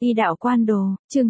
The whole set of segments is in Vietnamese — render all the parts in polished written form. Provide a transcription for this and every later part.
Y đạo quan đồ, chương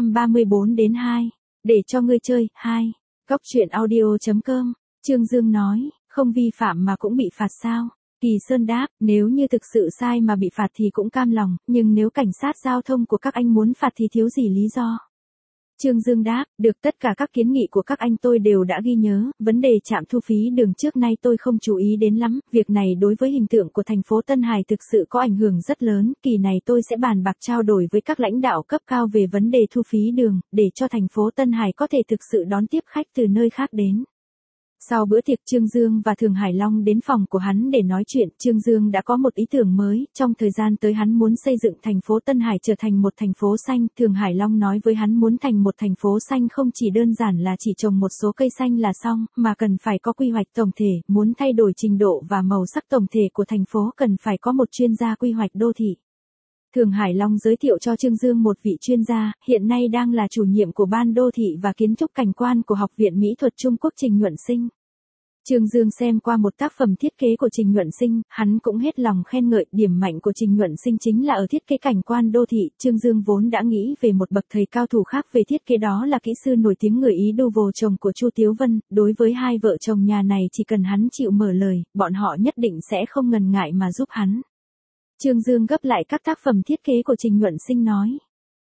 934 đến 2. Để cho ngươi chơi, 2. Góc truyện audio.com. Trương Dương nói, không vi phạm mà cũng bị phạt sao? Kỳ Sơn đáp, nếu như thực sự sai mà bị phạt thì cũng cam lòng, nhưng nếu cảnh sát giao thông của các anh muốn phạt thì thiếu gì lý do? Trương Dương đáp, được, tất cả các kiến nghị của các anh tôi đều đã ghi nhớ, vấn đề trạm thu phí đường trước nay tôi không chú ý đến lắm, việc này đối với hình tượng của thành phố Tân Hải thực sự có ảnh hưởng rất lớn, kỳ này tôi sẽ bàn bạc trao đổi với các lãnh đạo cấp cao về vấn đề thu phí đường, để cho thành phố Tân Hải có thể thực sự đón tiếp khách từ nơi khác đến. Sau bữa tiệc Trương Dương và Thường Hải Long đến phòng của hắn để nói chuyện, Trương Dương đã có một ý tưởng mới, trong thời gian tới hắn muốn xây dựng thành phố Tân Hải trở thành một thành phố xanh, Thường Hải Long nói với hắn muốn thành một thành phố xanh không chỉ đơn giản là chỉ trồng một số cây xanh là xong, mà cần phải có quy hoạch tổng thể, muốn thay đổi trình độ và màu sắc tổng thể của thành phố cần phải có một chuyên gia quy hoạch đô thị. Thường Hải Long giới thiệu cho Trương Dương một vị chuyên gia, hiện nay đang là chủ nhiệm của Ban Đô thị và Kiến trúc Cảnh quan của Học viện Mỹ thuật Trung Quốc Trình Nhuận Sinh. Trương Dương xem qua một tác phẩm thiết kế của Trình Nhuận Sinh, hắn cũng hết lòng khen ngợi, điểm mạnh của Trình Nhuận Sinh chính là ở thiết kế cảnh quan đô thị. Trương Dương vốn đã nghĩ về một bậc thầy cao thủ khác về thiết kế, đó là kỹ sư nổi tiếng người Ý Duval, chồng của Chu Tiếu Vân, đối với hai vợ chồng nhà này chỉ cần hắn chịu mở lời, bọn họ nhất định sẽ không ngần ngại mà giúp hắn. Trương Dương gấp lại các tác phẩm thiết kế của Trình Nhuận Sinh nói.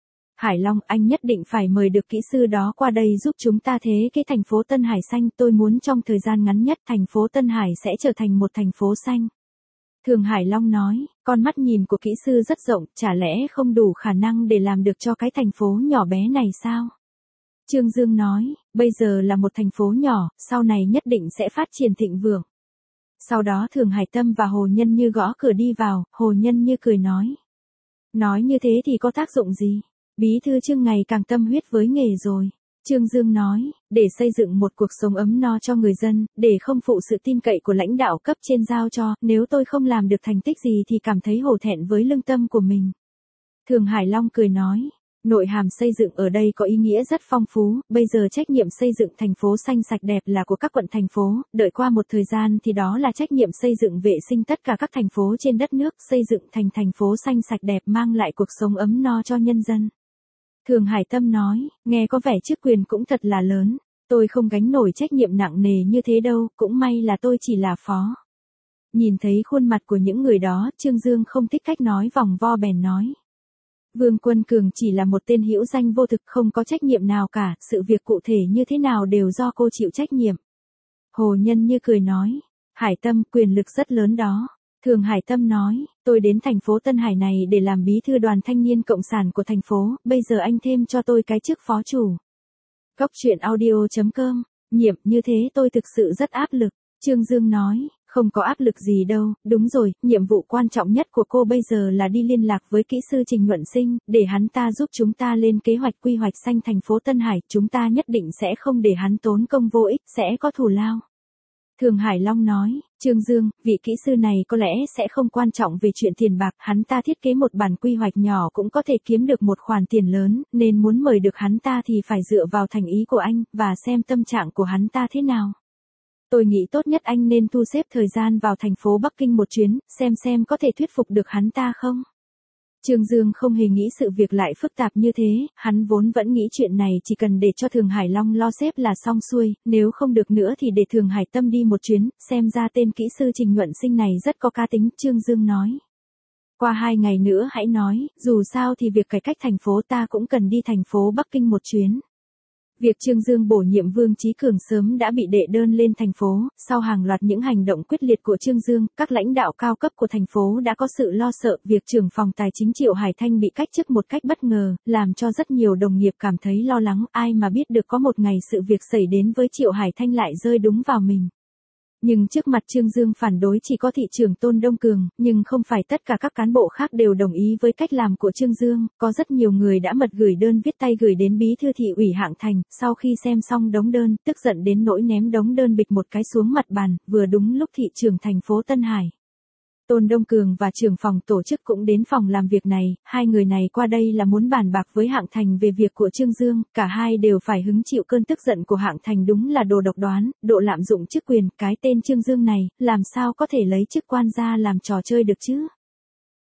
Hải Long, anh nhất định phải mời được kỹ sư đó qua đây giúp chúng ta thế cái thành phố Tân Hải xanh, tôi muốn trong thời gian ngắn nhất thành phố Tân Hải sẽ trở thành một thành phố xanh. Thường Hải Long nói, con mắt nhìn của kỹ sư rất rộng, chả lẽ không đủ khả năng để làm được cho cái thành phố nhỏ bé này sao? Trương Dương nói, bây giờ là một thành phố nhỏ, sau này nhất định sẽ phát triển thịnh vượng. Sau đó Thường Hải Tâm và Hồ Nhân Như gõ cửa đi vào, Hồ Nhân Như cười nói. Nói như thế thì có tác dụng gì? Bí thư Trương ngày càng tâm huyết với nghề rồi. Trương Dương nói, để xây dựng một cuộc sống ấm no cho người dân, để không phụ sự tin cậy của lãnh đạo cấp trên giao cho, nếu tôi không làm được thành tích gì thì cảm thấy hổ thẹn với lương tâm của mình. Thường Hải Long cười nói, nội hàm xây dựng ở đây có ý nghĩa rất phong phú, bây giờ trách nhiệm xây dựng thành phố xanh sạch đẹp là của các quận thành phố, đợi qua một thời gian thì đó là trách nhiệm xây dựng vệ sinh tất cả các thành phố trên đất nước, xây dựng thành thành phố xanh sạch đẹp mang lại cuộc sống ấm no cho nhân dân. Thường Hải Tâm nói, nghe có vẻ chức quyền cũng thật là lớn, tôi không gánh nổi trách nhiệm nặng nề như thế đâu, cũng may là tôi chỉ là phó. Nhìn thấy khuôn mặt của những người đó, Trương Dương không thích cách nói vòng vo bèn nói. Vương Quân Cường chỉ là một tên hữu danh vô thực, không có trách nhiệm nào cả, sự việc cụ thể như thế nào đều do cô chịu trách nhiệm. Hồ Nhân Như cười nói, Hải Tâm, quyền lực rất lớn đó. Thường Hải Tâm nói, tôi đến thành phố Tân Hải này để làm bí thư đoàn thanh niên cộng sản của thành phố, bây giờ anh thêm cho tôi cái chức phó chủ. Góc truyện audio.com, nhiệm như thế tôi thực sự rất áp lực. Trương Dương nói, không có áp lực gì đâu, đúng rồi, nhiệm vụ quan trọng nhất của cô bây giờ là đi liên lạc với kỹ sư Trình Nhuận Sinh, để hắn ta giúp chúng ta lên kế hoạch quy hoạch xanh thành phố Tân Hải, chúng ta nhất định sẽ không để hắn tốn công vô ích, sẽ có thù lao. Thường Hải Long nói, Trương Dương, vị kỹ sư này có lẽ sẽ không quan trọng về chuyện tiền bạc, hắn ta thiết kế một bản quy hoạch nhỏ cũng có thể kiếm được một khoản tiền lớn, nên muốn mời được hắn ta thì phải dựa vào thành ý của anh, và xem tâm trạng của hắn ta thế nào. Tôi nghĩ tốt nhất anh nên thu xếp thời gian vào thành phố Bắc Kinh một chuyến, xem có thể thuyết phục được hắn ta không. Trương Dương không hề nghĩ sự việc lại phức tạp như thế, hắn vốn vẫn nghĩ chuyện này chỉ cần để cho Thường Hải Long lo xếp là xong xuôi, nếu không được nữa thì để Thường Hải Tâm đi một chuyến, xem ra tên kỹ sư Trình Nhuận Sinh này rất có cá tính, Trương Dương nói. Qua 2 ngày nữa hãy nói, dù sao thì việc cải cách thành phố ta cũng cần đi thành phố Bắc Kinh một chuyến. Việc Trương Dương bổ nhiệm Vương Chí Cường sớm đã bị đệ đơn lên thành phố, sau hàng loạt những hành động quyết liệt của Trương Dương, các lãnh đạo cao cấp của thành phố đã có sự lo sợ, việc trưởng phòng tài chính Triệu Hải Thanh bị cách chức một cách bất ngờ, làm cho rất nhiều đồng nghiệp cảm thấy lo lắng, ai mà biết được có một ngày sự việc xảy đến với Triệu Hải Thanh lại rơi đúng vào mình. Nhưng trước mặt Trương Dương phản đối chỉ có thị trưởng Tôn Đông Cường, nhưng không phải tất cả các cán bộ khác đều đồng ý với cách làm của Trương Dương, có rất nhiều người đã mật gửi đơn viết tay gửi đến bí thư thị ủy Hạng Thành, sau khi xem xong đống đơn, tức giận đến nỗi ném đống đơn bịch một cái xuống mặt bàn, vừa đúng lúc thị trưởng thành phố Tân Hải. Tôn Đông Cường và trưởng phòng tổ chức cũng đến phòng làm việc này, hai người này qua đây là muốn bàn bạc với Hạng Thành về việc của Trương Dương, cả hai đều phải hứng chịu cơn tức giận của Hạng Thành, đúng là đồ độc đoán, độ lạm dụng chức quyền, cái tên Trương Dương này, làm sao có thể lấy chức quan ra làm trò chơi được chứ?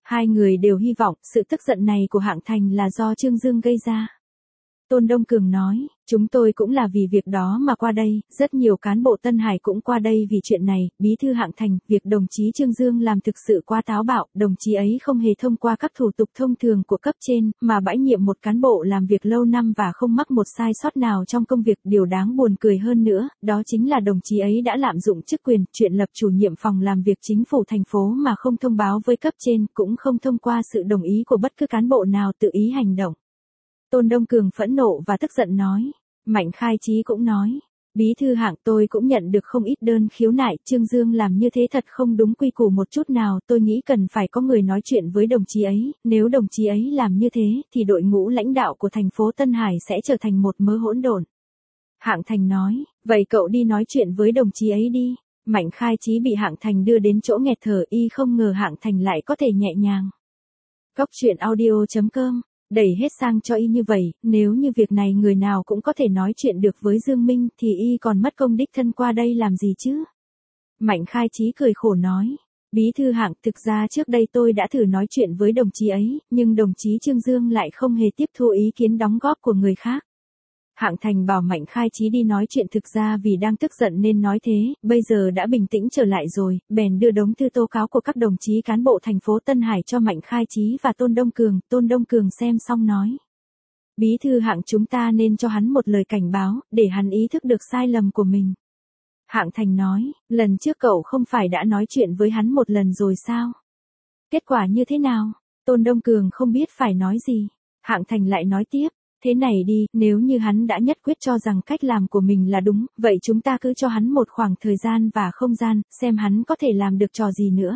Hai người đều hy vọng sự tức giận này của Hạng Thành là do Trương Dương gây ra. Tôn Đông Cường nói, chúng tôi cũng là vì việc đó mà qua đây, rất nhiều cán bộ Tân Hải cũng qua đây vì chuyện này, bí thư Hạng Thành, việc đồng chí Trương Dương làm thực sự quá táo bạo, đồng chí ấy không hề thông qua các thủ tục thông thường của cấp trên, mà bãi nhiệm một cán bộ làm việc lâu năm và không mắc một sai sót nào trong công việc. Điều đáng buồn cười hơn nữa, đó chính là đồng chí ấy đã lạm dụng chức quyền, chuyện lập chủ nhiệm phòng làm việc chính phủ thành phố mà không thông báo với cấp trên, cũng không thông qua sự đồng ý của bất cứ cán bộ nào tự ý hành động. Tôn Đông Cường phẫn nộ và tức giận nói. Mạnh Khai Chí cũng nói, bí thư Hạng, tôi cũng nhận được không ít đơn khiếu nại, Trương Dương làm như thế thật không đúng quy củ một chút nào, tôi nghĩ cần phải có người nói chuyện với đồng chí ấy, nếu đồng chí ấy làm như thế, thì đội ngũ lãnh đạo của thành phố Tân Hải sẽ trở thành một mớ hỗn độn. Hạng Thành nói, vậy cậu đi nói chuyện với đồng chí ấy đi. Mạnh Khai Chí bị Hạng Thành đưa đến chỗ nghẹt thở, y không ngờ Hạng Thành lại có thể nhẹ nhàng. Cóc truyện audio.com đẩy hết sang cho y như vậy, nếu như việc này người nào cũng có thể nói chuyện được với Dương Minh thì y còn mất công đích thân qua đây làm gì chứ? Mạnh Khai Chí cười khổ nói, bí thư Hạng, thực ra trước đây tôi đã thử nói chuyện với đồng chí ấy, nhưng đồng chí Trương Dương lại không hề tiếp thu ý kiến đóng góp của người khác. Hạng Thành bảo Mạnh Khai Chí đi nói chuyện, thực ra vì đang tức giận nên nói thế, bây giờ đã bình tĩnh trở lại rồi, bèn đưa đống thư tố cáo của các đồng chí cán bộ thành phố Tân Hải cho Mạnh Khai Chí và Tôn Đông Cường xem xong nói. Bí thư Hạng, chúng ta nên cho hắn một lời cảnh báo, để hắn ý thức được sai lầm của mình. Hạng Thành nói, lần trước cậu không phải đã nói chuyện với hắn một lần rồi sao? Kết quả như thế nào? Tôn Đông Cường không biết phải nói gì. Hạng Thành lại nói tiếp. Thế này đi, nếu như hắn đã nhất quyết cho rằng cách làm của mình là đúng, vậy chúng ta cứ cho hắn một khoảng thời gian và không gian, xem hắn có thể làm được trò gì nữa.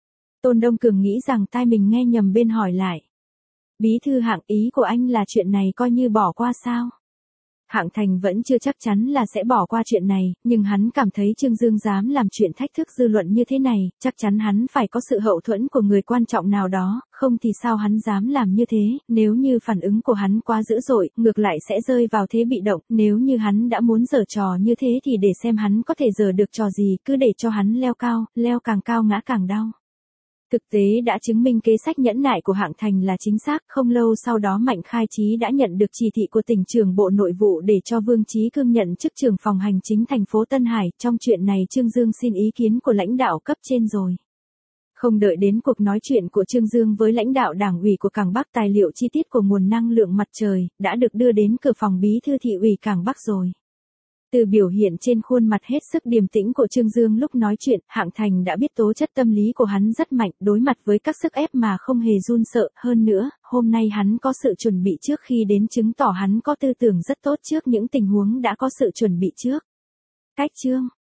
Tôn Đông Cường nghĩ rằng tai mình nghe nhầm bên hỏi lại. Bí thư Hạng, ý của anh là chuyện này coi như bỏ qua sao? Hạng Thành vẫn chưa chắc chắn là sẽ bỏ qua chuyện này, nhưng hắn cảm thấy Trương Dương dám làm chuyện thách thức dư luận như thế này, chắc chắn hắn phải có sự hậu thuẫn của người quan trọng nào đó, không thì sao hắn dám làm như thế, nếu như phản ứng của hắn quá dữ dội, ngược lại sẽ rơi vào thế bị động, nếu như hắn đã muốn giở trò như thế thì để xem hắn có thể giở được trò gì, cứ để cho hắn leo cao, leo càng cao ngã càng đau. Thực tế đã chứng minh kế sách nhẫn nại của Hạng Thành là chính xác, không lâu sau đó Mạnh Khai Chí đã nhận được chỉ thị của tỉnh trưởng Bộ Nội vụ để cho Vương Chí Cương nhận chức trưởng phòng hành chính thành phố Tân Hải, trong chuyện này Trương Dương xin ý kiến của lãnh đạo cấp trên rồi. Không đợi đến cuộc nói chuyện của Trương Dương với lãnh đạo đảng ủy của Cảng Bắc, tài liệu chi tiết của nguồn năng lượng mặt trời đã được đưa đến cửa phòng bí thư thị ủy Cảng Bắc rồi. Từ biểu hiện trên khuôn mặt hết sức điềm tĩnh của Trương Dương lúc nói chuyện, Hạng Thành đã biết tố chất tâm lý của hắn rất mạnh, đối mặt với các sức ép mà không hề run sợ. Hơn nữa, hôm nay hắn có sự chuẩn bị trước khi đến, chứng tỏ hắn có tư tưởng rất tốt trước những tình huống đã có sự chuẩn bị trước. Cách chương